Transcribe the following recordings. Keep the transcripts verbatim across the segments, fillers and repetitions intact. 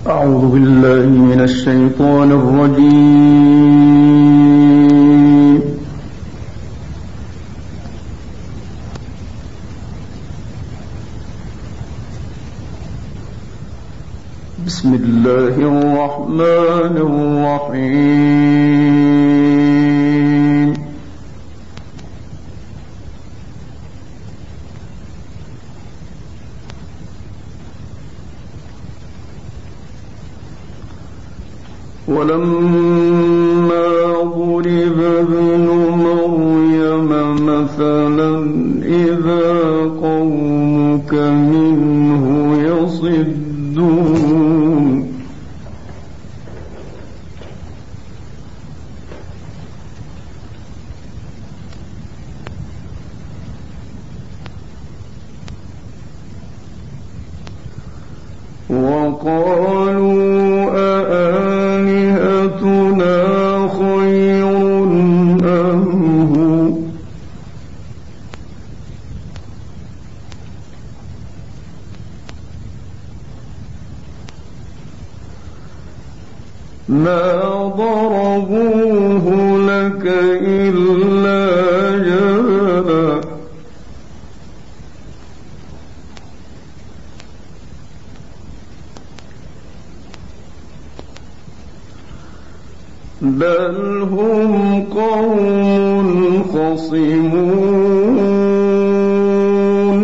أعوذ بالله من الشيطان الرجيم. بسم الله الرحمن الرحيم. ولما ضرب ابن مريم مثلا إذا قومك منه يصدون وقالوا ما ضربوه لك إلا جدلا بل هم قوم خصمون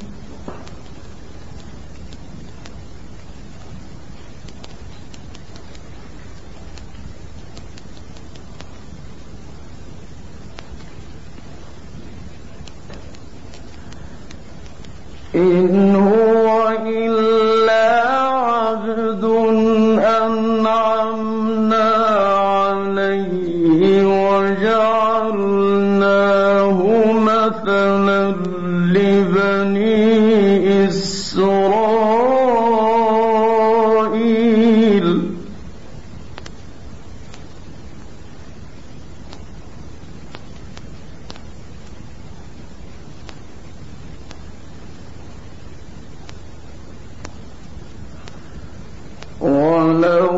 إن هو إلا عبد أنعمنا عليه وجعلناه مثلا لبني إسرائيل ولو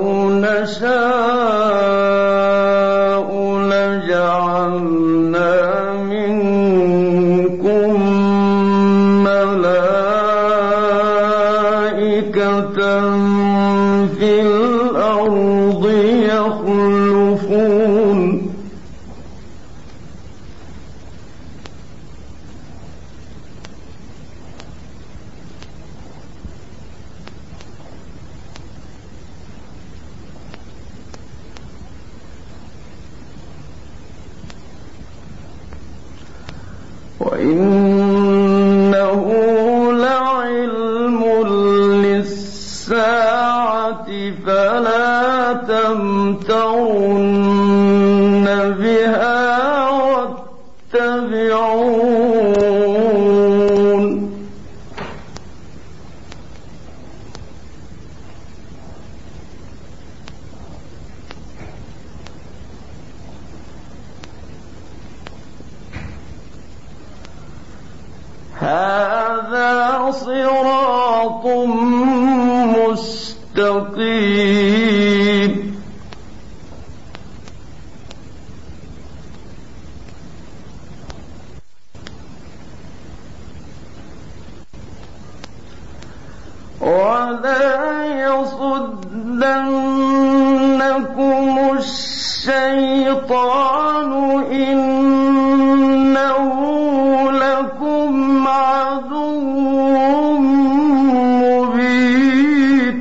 نشاء لجعلنا منكم ملائكة في الأرض يخلفون وإنه لعلم للساعة فلا تمترن بها واتبعون هذا صراط مستقيم ولا يصدنكم الشيطان إنه لكم عدو مبين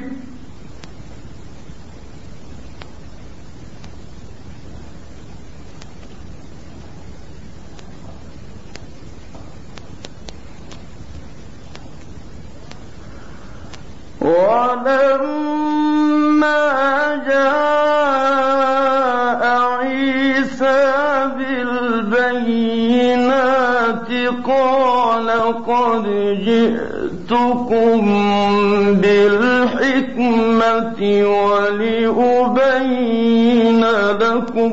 ولما جاء عيسى بالبينات قال قد جئتكم بالحكمة ولأبين لكم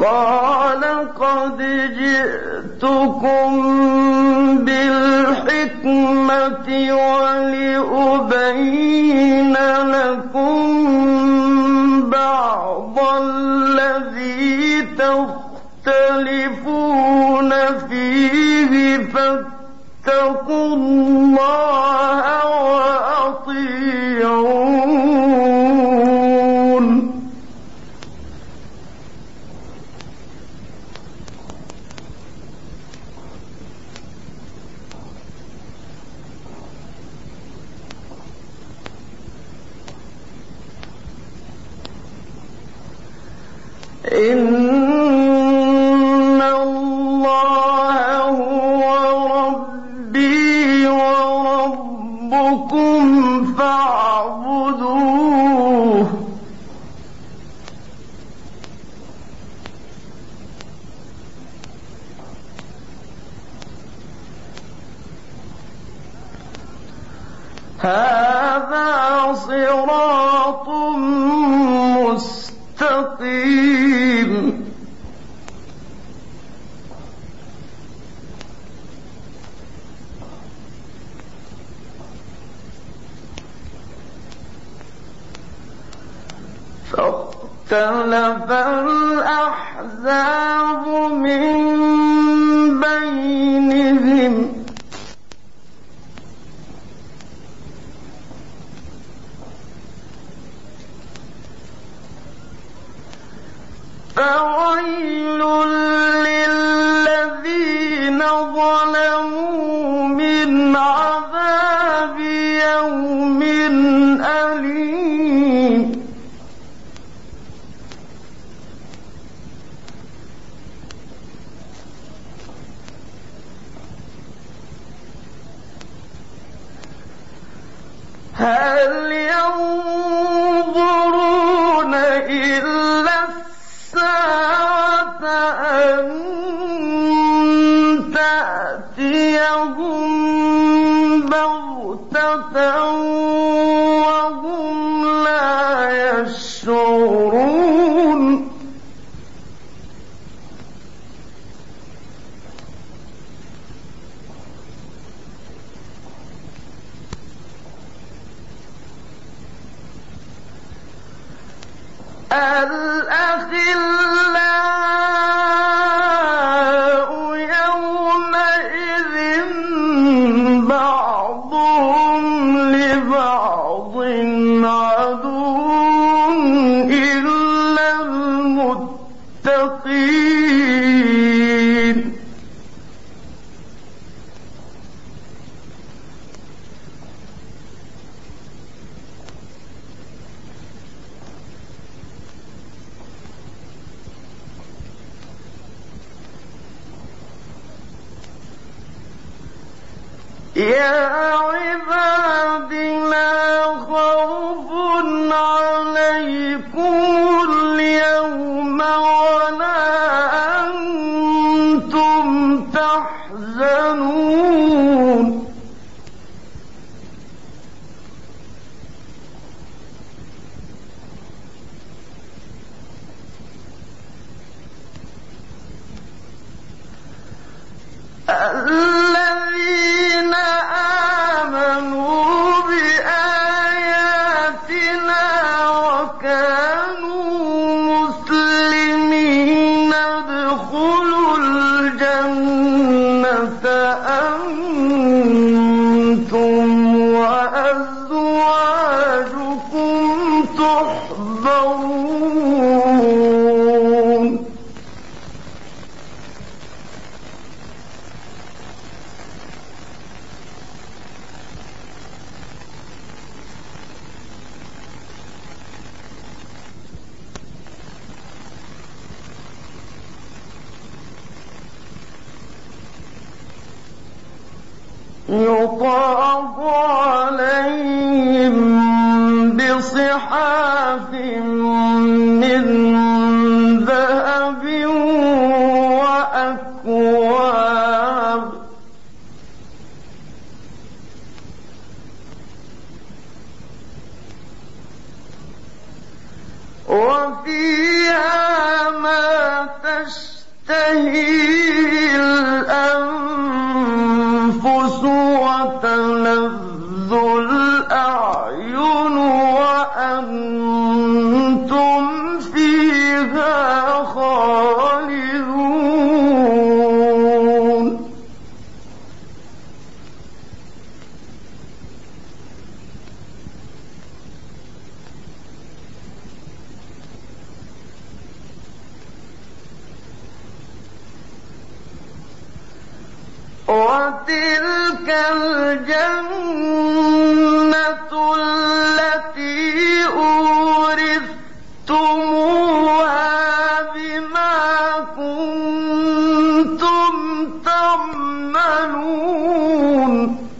قال قد جئتكم بالحكمة ولأبين لكم بعض الذي تختلفون فيه فاتقوا الله وأطيعون. إن الله هو ربي وربكم فاعبدوه. هذا صراط مستقيم. فاختلف الأحزاب من بينهم فويل للذين ظلموا من عذاب يوم أليم. هل ينظرون إلا الساعة أن تأتيهم بغتة وهم لا يشعرون. الأخلاء يومئذ بعضهم لبعض عدو إلا المتقين. يا عباد لا خوف عليكم اليوم ولا أنتم تحزنون. الذين آمنوا بآياتنا وكانوا مسلمين ادخلوا الجنة أنتم وأزواجكم تحبرون. يطاف عليهم بصحاف من ذهب وأكواب وفيها ما تشاء الأنفس وتلذ الأعين وأنتم فيها خالدون وتلك الجنة التي أورثتموها بما كنتم تعملون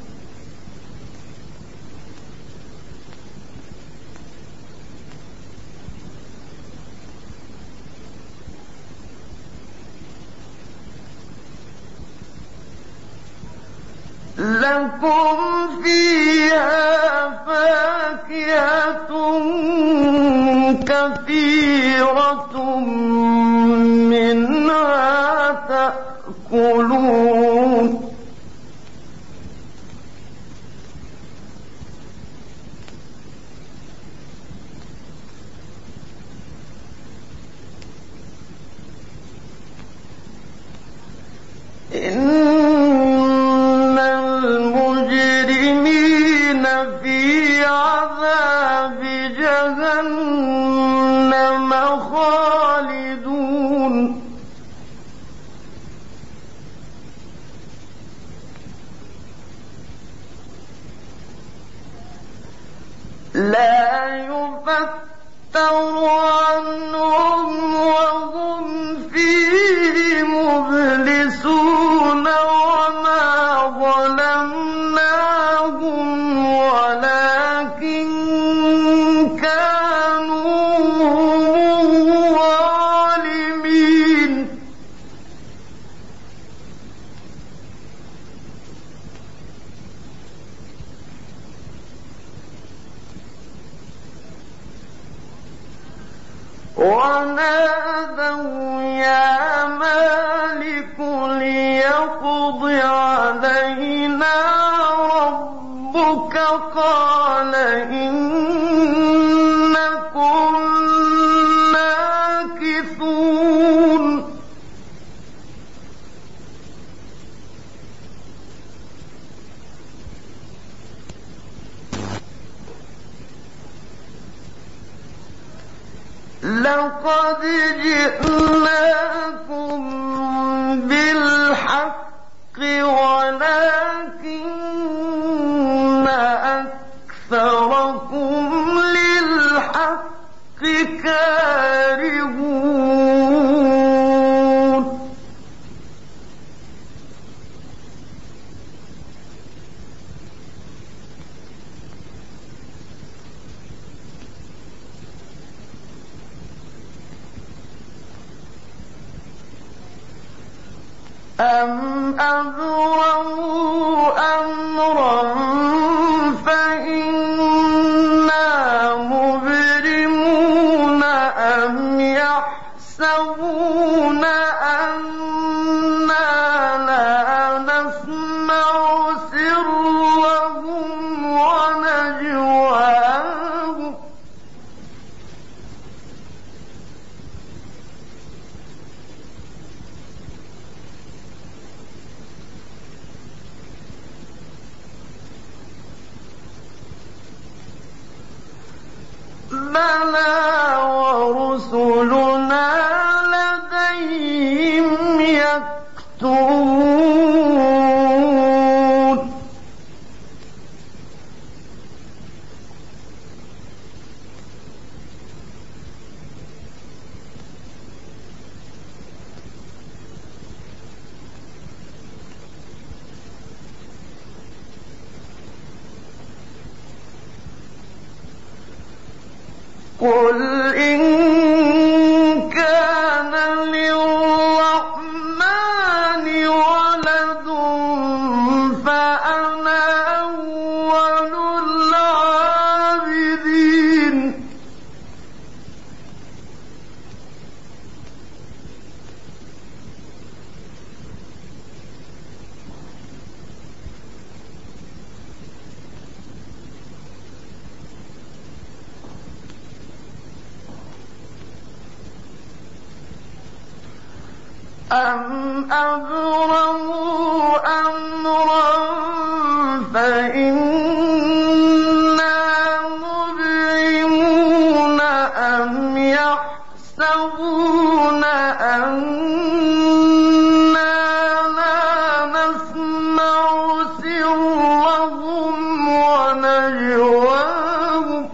لكم فيها فاكهة كثيرة منها تأكلون إن المجرمين في عذاب جهنم خالدون لا يفتر عنهم وهم فيه مبلسون وما ظلمناهم ولكن كانوا ظالمين ونادوا يا مالك ليقض علينا ربك قال إنكم ماكثون لقد جئناكم بالحق ولكن أكثركم للحق كارهون أم أبرموا أمرا فإنا مبرمون أم يحسبون أنا لا نسمع سرهم ونجواهم بلى ورسلنا لديهم يكتبون قل إن كان للرحمن ولد فأنا أول العابدين أم أبرموا أمرا فإنا مبرمون أم يحسبون أنا لا نسمع سرهم ونجواهم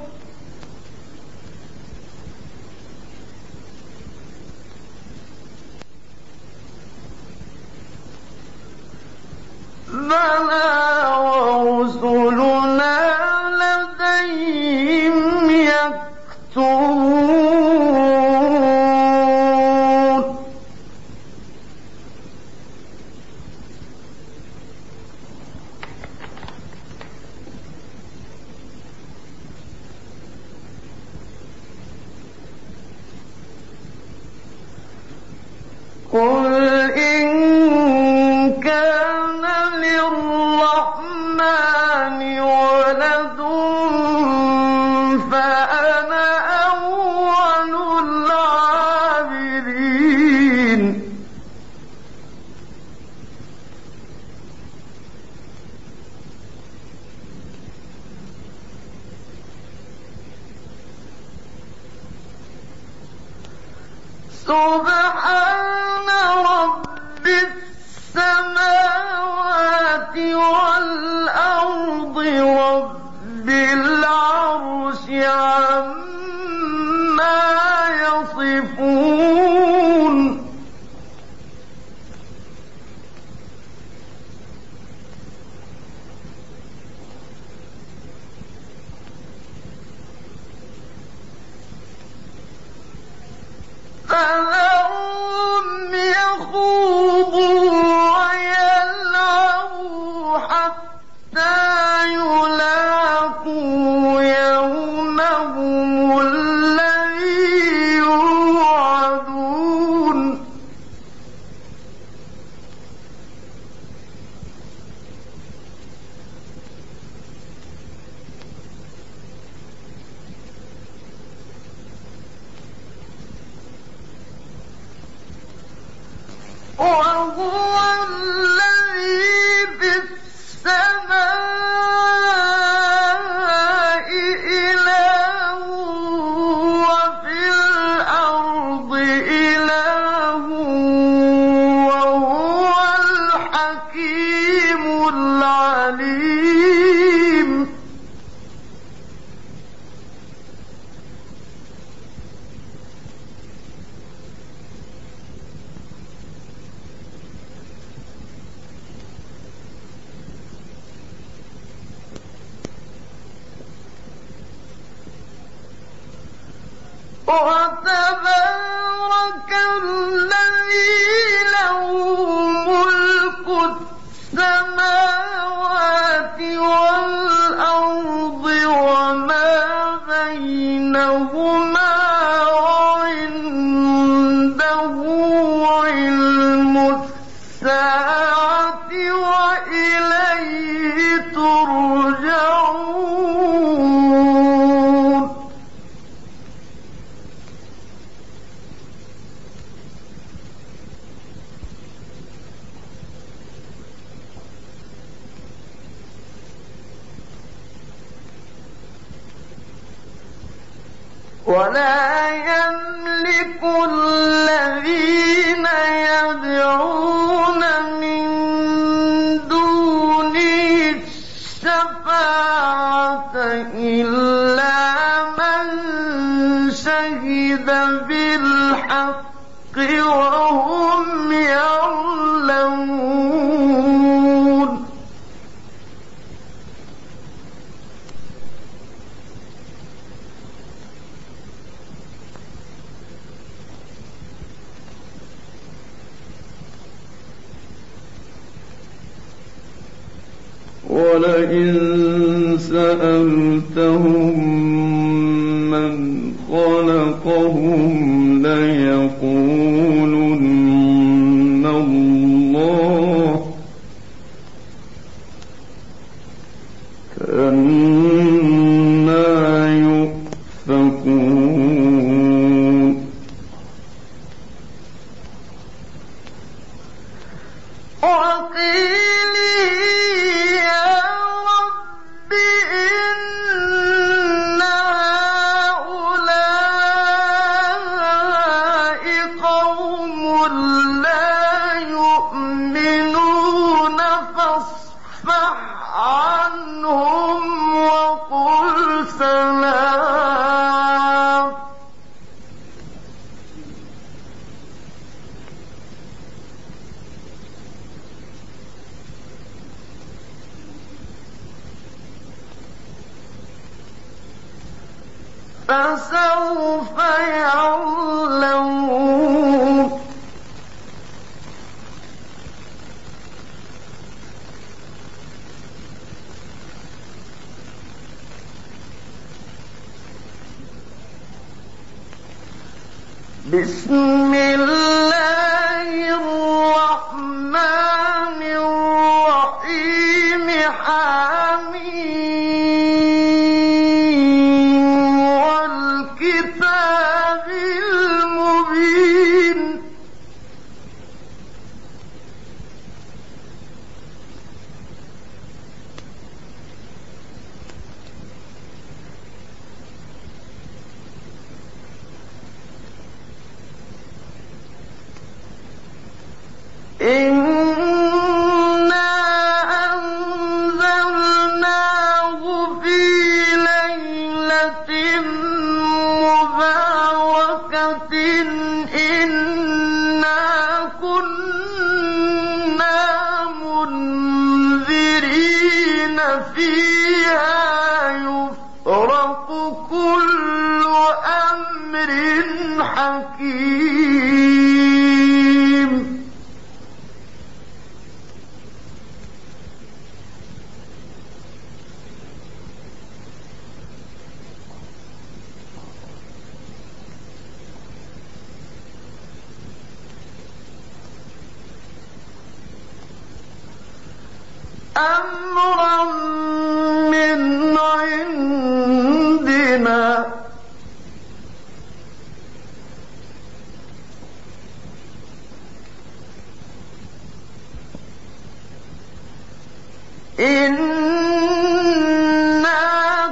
بلى ورسلنا لديهم يكتبون قل إن كان للرحمن ولد فأنا أول العابدين سبحان رب السماوات والأرض رب العرش عما يصفون فذرهم يخوضوا ويلعبوا حتى يلاقوا يومهم الذي يوعدون وهو الذي في السماء إله وفي الأرض إله وهو الحكيم العليم وتبارك الذي له ملك السماوات والأرض وما بينهما وعنده علم الساعة وإليه ترجعون ولا يملك الذين يدعون من دونه الشفاعة إلا من شهد بالحق وهم يعلمون ولئن سألتهم من خلقهم ليقولن الله كأنا يؤفكون فسوف يعلمون بسم الله الرحمن الرحيم حميم والكتاب المبين إنا أنزلناه في ليلة مباركة إنا كنا منذرين فيها يفرق كل أمر حكيم أمرا من عندنا إنا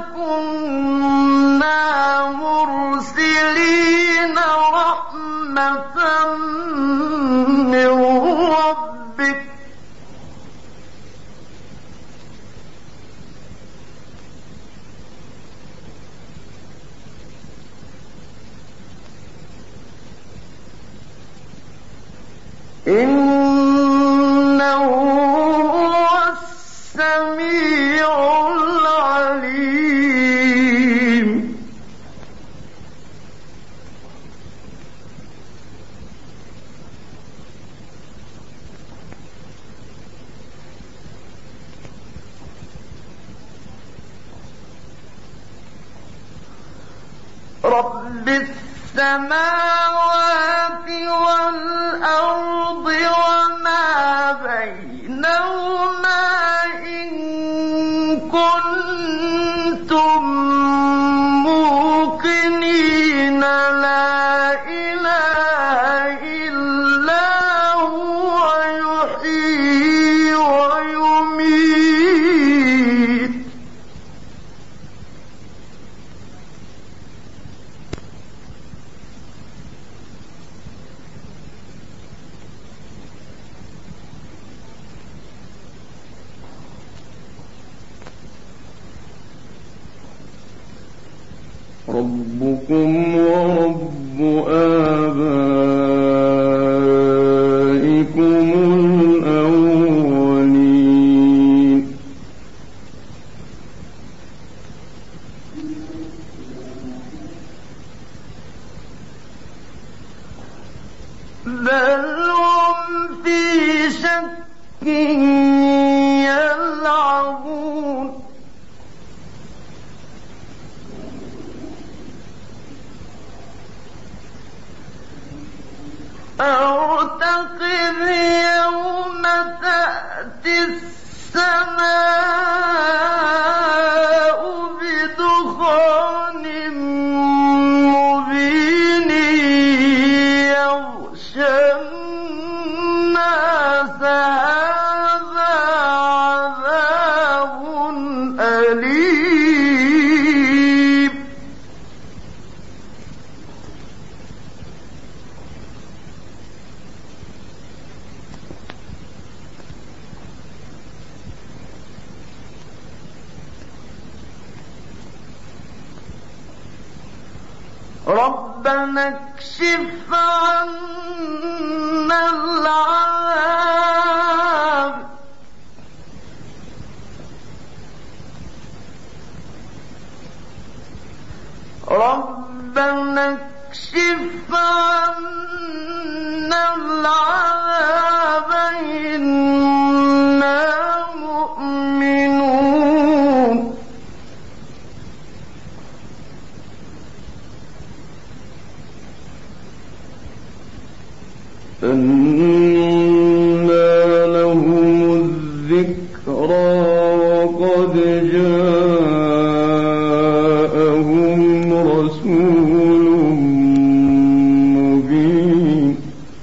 كنا مرسلين رحمة من ربك إنه هو السميع العليم رب السماوات والأرض وما بينهما إن كنتم موقنين لا إله إلا هو يحيي ويميت ربكم ورب آبائكم الأولين بل هم في شك يلعبون أرتقب يوم تأتي السماء بدخان مبين يغشى الناس هذا عذاب أليم ربنا اكشف عنا العذاب رب ربنا اكشف عنا العذاب إنا مؤمنون أنى لهم الذكرى وقد جاءهم رسول مبين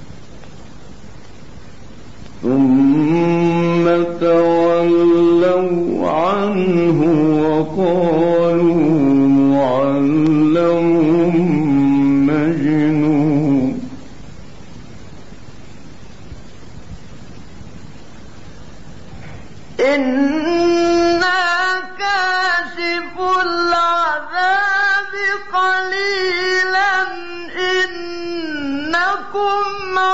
ثم تولوا عنه وقالوا معلم مجنون إنا كاشف العذاب قليلا إنكم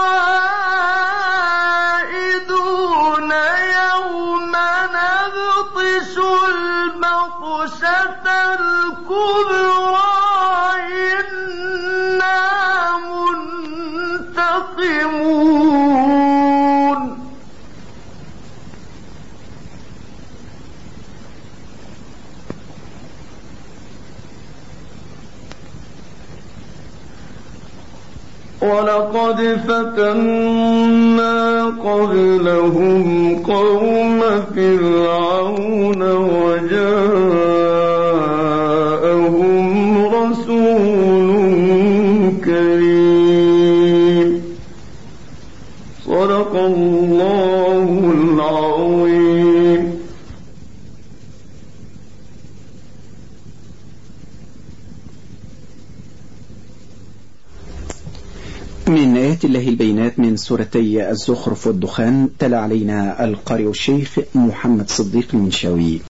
عائدون يوم نبطش البطشة الكبرى إنا منتقمون ولقد فتنا قبلهم قوم فرعون وجاءهم رسول كريم صدق الله العظيم. من آيات الله البينات من سورتي الزخرف والدخان تلا علينا القارئ الشيخ محمد صديق المنشاوي.